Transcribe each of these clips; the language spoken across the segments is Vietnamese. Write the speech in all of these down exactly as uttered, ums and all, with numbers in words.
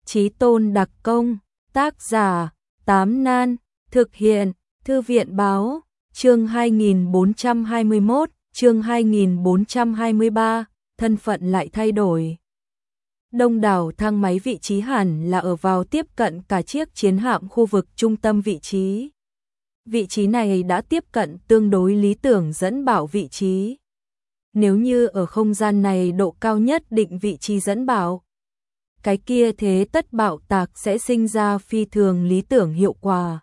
Chí Tôn đặc công, tác giả, Tám Nan, thực hiện, Thư viện báo, chương hai nghìn bốn trăm hai mươi mốt, chương hai nghìn bốn trăm hai mươi ba, thân phận lại thay đổi. Đông đảo thang máy vị trí hẳn là ở vào tiếp cận cả chiếc chiến hạm khu vực trung tâm vị trí. Vị trí này đã tiếp cận tương đối lý tưởng dẫn bảo vị trí. Nếu như ở không gian này độ cao nhất định vị trí dẫn bảo, cái kia thế tất bạo tạc sẽ sinh ra phi thường lý tưởng hiệu quả.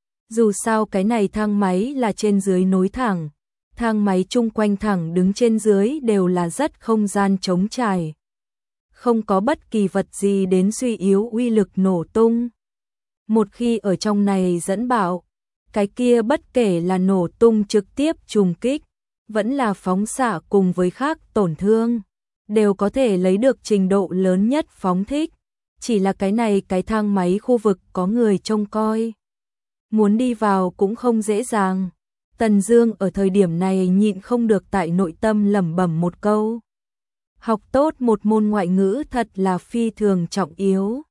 Dù sao cái này thang máy là trên dưới nối thẳng, thang máy chung quanh thẳng đứng trên dưới đều là rất không gian trống trải. Không có bất kỳ vật gì đến suy yếu uy lực nổ tung. Một khi ở trong này dẫn bạo, cái kia bất kể là nổ tung trực tiếp trùng kích, vẫn là phóng xạ cùng với khác tổn thương, đều có thể lấy được trình độ lớn nhất phóng thích. Chỉ là cái này cái thang máy khu vực có người trông coi. Muốn đi vào cũng không dễ dàng. Tần Dương ở thời điểm này nhịn không được tại nội tâm lẩm bẩm một câu. Học tốt một môn ngoại ngữ thật là phi thường trọng yếu.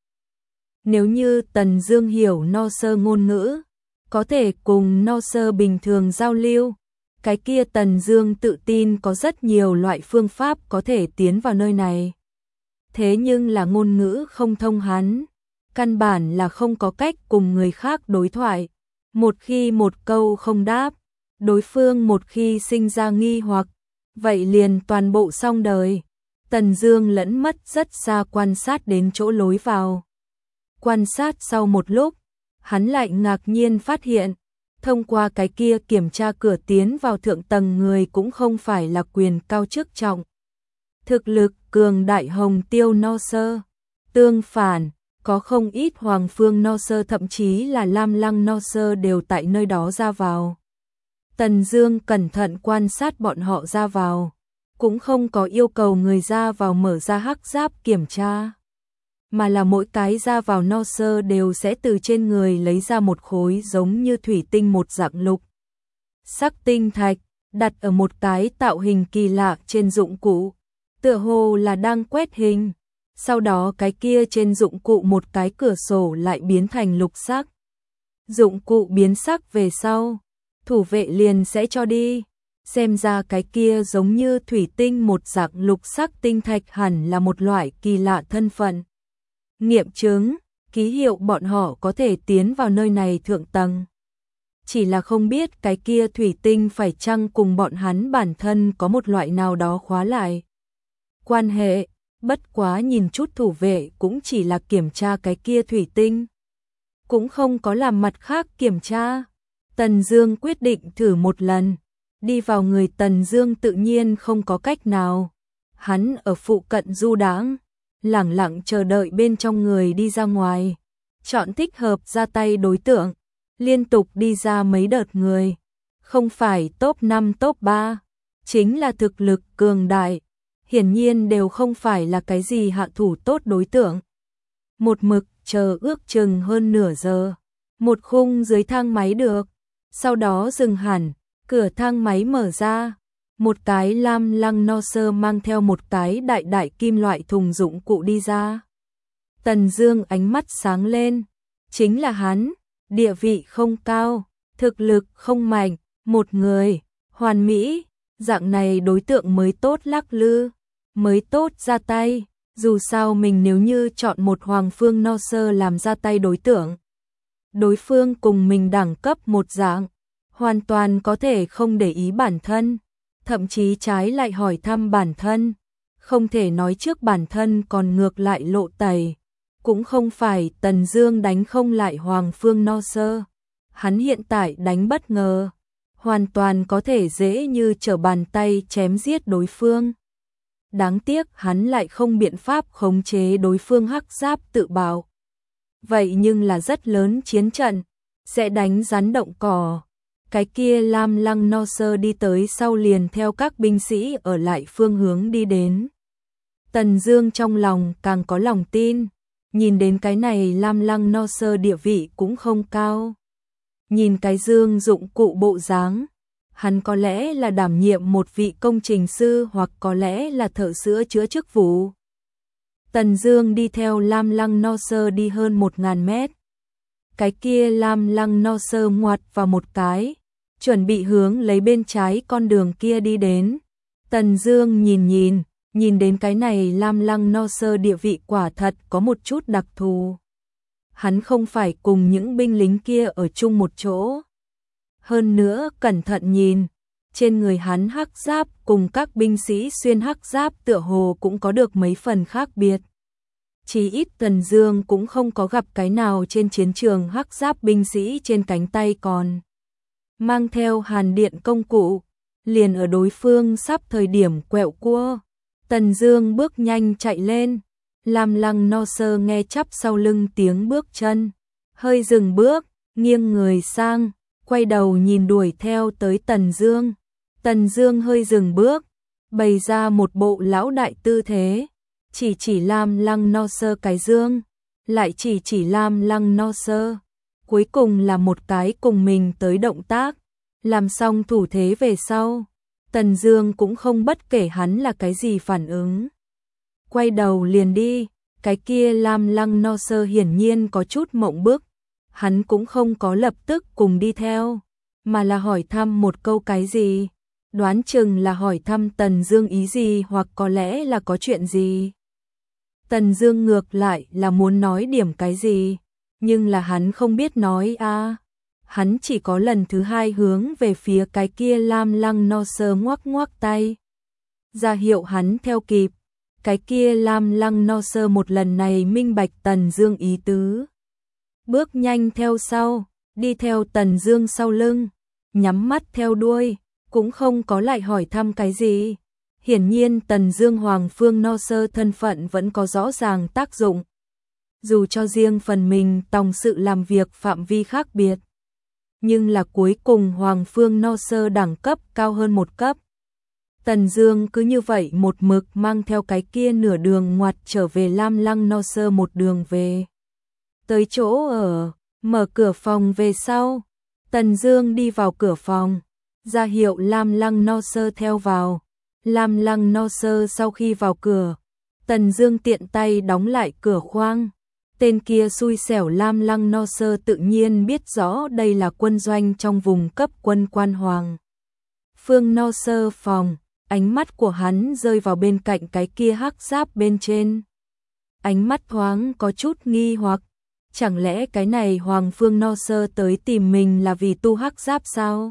Nếu như Tần Dương hiểu no sơ ngôn ngữ, có thể cùng no sơ bình thường giao lưu, cái kia Tần Dương tự tin có rất nhiều loại phương pháp có thể tiến vào nơi này. Thế nhưng là ngôn ngữ không thông hắn, căn bản là không có cách cùng người khác đối thoại. Một khi một câu không đáp, đối phương một khi sinh ra nghi hoặc, vậy liền toàn bộ xong đời. Tần Dương lẫn mất rất xa quan sát đến chỗ lối vào. Quan sát sau một lúc, hắn lại ngạc nhiên phát hiện, thông qua cái kia kiểm tra cửa tiến vào thượng tầng người cũng không phải là quyền cao chức trọng. Thực lực cường đại Hồng Tiêu no sơ. Tương phản, có không ít Hoàng Phương no sơ thậm chí là Lam Lăng no sơ đều tại nơi đó ra vào. Tần Dương cẩn thận quan sát bọn họ ra vào, cũng không có yêu cầu người ra vào mở ra hắc giáp kiểm tra, mà là mỗi cái ra vào no sơ đều sẽ từ trên người lấy ra một khối giống như thủy tinh một dạng lục sắc tinh thạch, đặt ở một cái tạo hình kỳ lạ trên dụng cụ, tựa hồ là đang quét hình. Sau đó cái kia trên dụng cụ một cái cửa sổ lại biến thành lục sắc. Dụng cụ biến sắc về sau, thủ vệ liền sẽ cho đi. Xem ra cái kia giống như thủy tinh một dạng lục sắc tinh thạch hẳn là một loại kỳ lạ thân phận. Nghiệm chứng, ký hiệu bọn họ có thể tiến vào nơi này thượng tầng. Chỉ là không biết cái kia thủy tinh phải chăng cùng bọn hắn bản thân có một loại nào đó khóa lại quan hệ. Bất quá nhìn chút thủ vệ cũng chỉ là kiểm tra cái kia thủy tinh, cũng không có làm mặt khác kiểm tra. Tần Dương quyết định thử một lần. Đi vào người Tần Dương tự nhiên không có cách nào. Hắn ở phụ cận du đãng, lẳng lặng chờ đợi bên trong người đi ra ngoài, chọn thích hợp ra tay đối tượng, liên tục đi ra mấy đợt người, không phải top năm top ba, chính là thực lực cường đại, hiển nhiên đều không phải là cái gì hạ thủ tốt đối tượng. Một mực chờ ước chừng hơn nửa giờ, một khung dưới thang máy được, sau đó dừng hẳn, cửa thang máy mở ra, một cái Lam Lăng no sơ mang theo một cái đại đại kim loại thùng dụng cụ đi ra. Tần Dương ánh mắt sáng lên, chính là hắn, địa vị không cao, thực lực không mạnh, một người, hoàn mỹ, dạng này đối tượng mới tốt lắc lư, mới tốt ra tay. Dù sao mình nếu như chọn một Hoàng Phương no sơ làm ra tay đối tượng, đối phương cùng mình đẳng cấp một dạng, hoàn toàn có thể không để ý bản thân, thậm chí trái lại hỏi thăm bản thân, không thể nói trước bản thân còn ngược lại lộ tẩy. Cũng không phải Tần Dương đánh không lại Hoàng Phương no sơ, hắn hiện tại đánh bất ngờ, hoàn toàn có thể dễ như trở bàn tay chém giết đối phương. Đáng tiếc hắn lại không biện pháp khống chế đối phương hắc giáp tự bạo. Vậy nhưng là rất lớn chiến trận, sẽ đánh rắn động cỏ. Cái kia Lam Lăng no sơ đi tới sau liền theo các binh sĩ ở lại phương hướng đi đến. Tần Dương trong lòng càng có lòng tin, nhìn đến cái này Lam Lăng no sơ địa vị cũng không cao. Nhìn cái dương dụng cụ bộ dáng, hắn có lẽ là đảm nhiệm một vị công trình sư hoặc có lẽ là thợ sửa chữa chức vụ. Tần Dương đi theo Lam Lăng No Sơ đi hơn một ngàn mét. Cái kia Lam Lăng No Sơ ngoặt vào một cái, chuẩn bị hướng lấy bên trái con đường kia đi đến. Tần Dương nhìn nhìn, nhìn đến cái này Lam Lăng No Sơ địa vị quả thật có một chút đặc thù. Hắn không phải cùng những binh lính kia ở chung một chỗ. Hơn nữa, cẩn thận nhìn, trên người hắn hắc giáp cùng các binh sĩ xuyên hắc giáp tựa hồ cũng có được mấy phần khác biệt. Chỉ ít Tần Dương cũng không có gặp cái nào trên chiến trường hắc giáp binh sĩ trên cánh tay còn mang theo hàn điện công cụ, liền ở đối phương sắp thời điểm quẹo cua. Tần Dương bước nhanh chạy lên, Lam Lăng No Sơ nghe chắp sau lưng tiếng bước chân, hơi dừng bước, nghiêng người sang, quay đầu nhìn đuổi theo tới Tần Dương. Tần Dương hơi dừng bước, bày ra một bộ lão đại tư thế, chỉ chỉ Lam Lăng No Sơ cái dương, lại chỉ chỉ Lam Lăng No Sơ, cuối cùng là một cái cùng mình tới động tác, làm xong thủ thế về sau, Tần Dương cũng không bất kể hắn là cái gì phản ứng, quay đầu liền đi. Cái kia Lam Lăng No Sơ hiển nhiên có chút mộng bức, hắn cũng không có lập tức cùng đi theo, mà là hỏi thăm một câu cái gì, đoán chừng là hỏi thăm Tần Dương ý gì hoặc có lẽ là có chuyện gì. Tần Dương ngược lại là muốn nói điểm cái gì, nhưng là hắn không biết nói a. À. Hắn chỉ có lần thứ hai hướng về phía cái kia Lam Lăng No Sơ ngoắc ngoắc tay, ra hiệu hắn theo kịp. Cái kia Lam Lăng No Sơ một lần này minh bạch Tần Dương ý tứ, bước nhanh theo sau, đi theo Tần Dương sau lưng, nhắm mắt theo đuôi, cũng không có lại hỏi thăm cái gì. Hiển nhiên Tần Dương Hoàng Phương No Sơ thân phận vẫn có rõ ràng tác dụng. Dù cho riêng phần mình tòng sự làm việc phạm vi khác biệt, nhưng là cuối cùng Hoàng Phương No Sơ đẳng cấp cao hơn một cấp. Tần Dương cứ như vậy một mực mang theo cái kia nửa đường ngoặt trở về Lam Lăng No Sơ một đường về. Tới chỗ ở, mở cửa phòng về sau, Tần Dương đi vào cửa phòng, ra hiệu Lam Lăng No Sơ theo vào. Lam Lăng No Sơ sau khi vào cửa, Tần Dương tiện tay đóng lại cửa khoang. Tên kia xui xẻo Lam Lăng No Sơ tự nhiên biết rõ đây là quân doanh trong vùng cấp quân quan Hoàng Phương No Sơ phòng. Ánh mắt của hắn rơi vào bên cạnh cái kia hắc giáp bên trên. Ánh mắt thoáng có chút nghi hoặc, chẳng lẽ cái này Hoàng Phương No Sơ tới tìm mình là vì tu hắc giáp sao?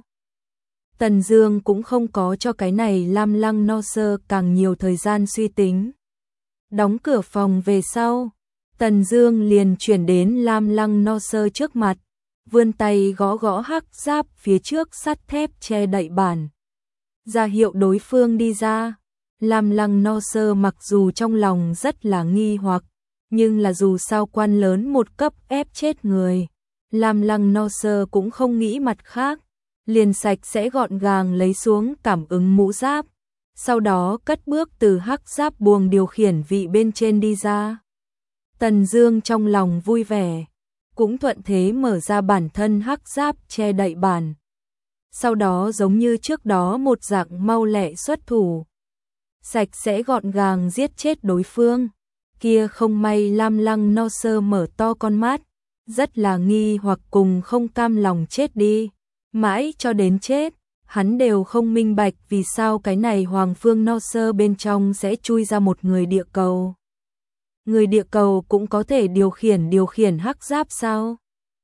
Tần Dương cũng không có cho cái này Lam Lăng No Sơ càng nhiều thời gian suy tính. Đóng cửa phòng về sau, Tần Dương liền chuyển đến Lam Lăng No Sơ trước mặt, vươn tay gõ gõ hắc giáp phía trước sắt thép che đậy bản, ra hiệu đối phương đi ra. Lam Lăng No Sơ mặc dù trong lòng rất là nghi hoặc, nhưng là dù sao quan lớn một cấp ép chết người, Lam Lăng No Sơ cũng không nghĩ mặt khác, liền sạch sẽ gọn gàng lấy xuống cảm ứng mũ giáp, sau đó cất bước từ hắc giáp buồng điều khiển vị bên trên đi ra. Tần Dương trong lòng vui vẻ, cũng thuận thế mở ra bản thân hắc giáp che đậy bản. Sau đó giống như trước đó một dạng mau lẹ xuất thủ, sạch sẽ gọn gàng giết chết đối phương. Kia không may Lam Lăng No Sơ mở to con mắt, rất là nghi hoặc cùng không cam lòng chết đi, mãi cho đến chết, hắn đều không minh bạch vì sao cái này Hoàng Phương No Sơ bên trong sẽ chui ra một người địa cầu. Người địa cầu cũng có thể điều khiển điều khiển hắc giáp sao?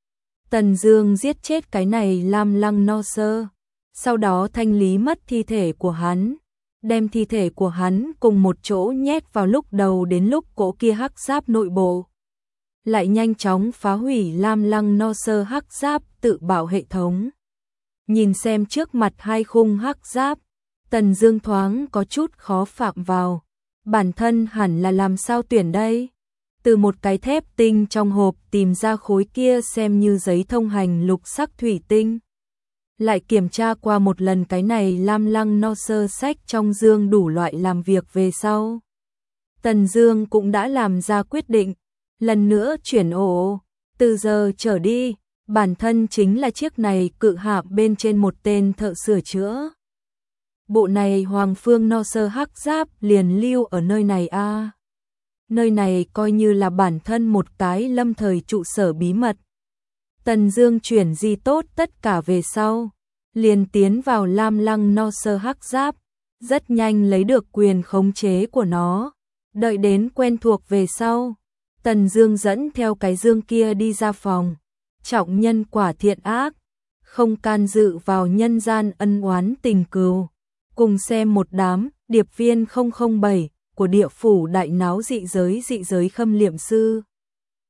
Tần Dương giết chết cái này Lam Lăng No Sơ, sau đó thanh lý mất thi thể của hắn, đem thi thể của hắn cùng một chỗ nhét vào lúc đầu đến lúc cỗ kia hắc giáp nội bộ, lại nhanh chóng phá hủy Lam Lăng No Sơ hắc giáp tự bảo hệ thống. Nhìn xem trước mặt hai khung hắc giáp, Tần Dương thoáng có chút khó phạm vào, bản thân hẳn là làm sao tuyển đây? Từ một cái thép tinh trong hộp tìm ra khối kia xem như giấy thông hành lục sắc thủy tinh. Lại kiểm tra qua một lần cái này Lam Lăng No Sơ sách trong dương đủ loại làm việc về sau, Tần Dương cũng đã làm ra quyết định, lần nữa chuyển ổ, từ giờ trở đi, bản thân chính là chiếc này cự hạm bên trên một tên thợ sửa chữa. Bộ này Hoàng Phương No Sơ hắc giáp liền lưu ở nơi này a. À. nơi này coi như là bản thân một cái lâm thời trụ sở bí mật. Tần Dương chuyển di tốt tất cả về sau, liền tiến vào Lam Lăng No Sơ Hắc Giáp, rất nhanh lấy được quyền khống chế của nó. Đợi đến quen thuộc về sau, Tần Dương dẫn theo cái dương kia đi ra phòng. Trọng nhân quả thiện ác, không can dự vào nhân gian ân oán tình cừu. Cùng xem một đám điệp viên không không bảy của địa phủ đại náo dị giới dị giới khâm liệm sư.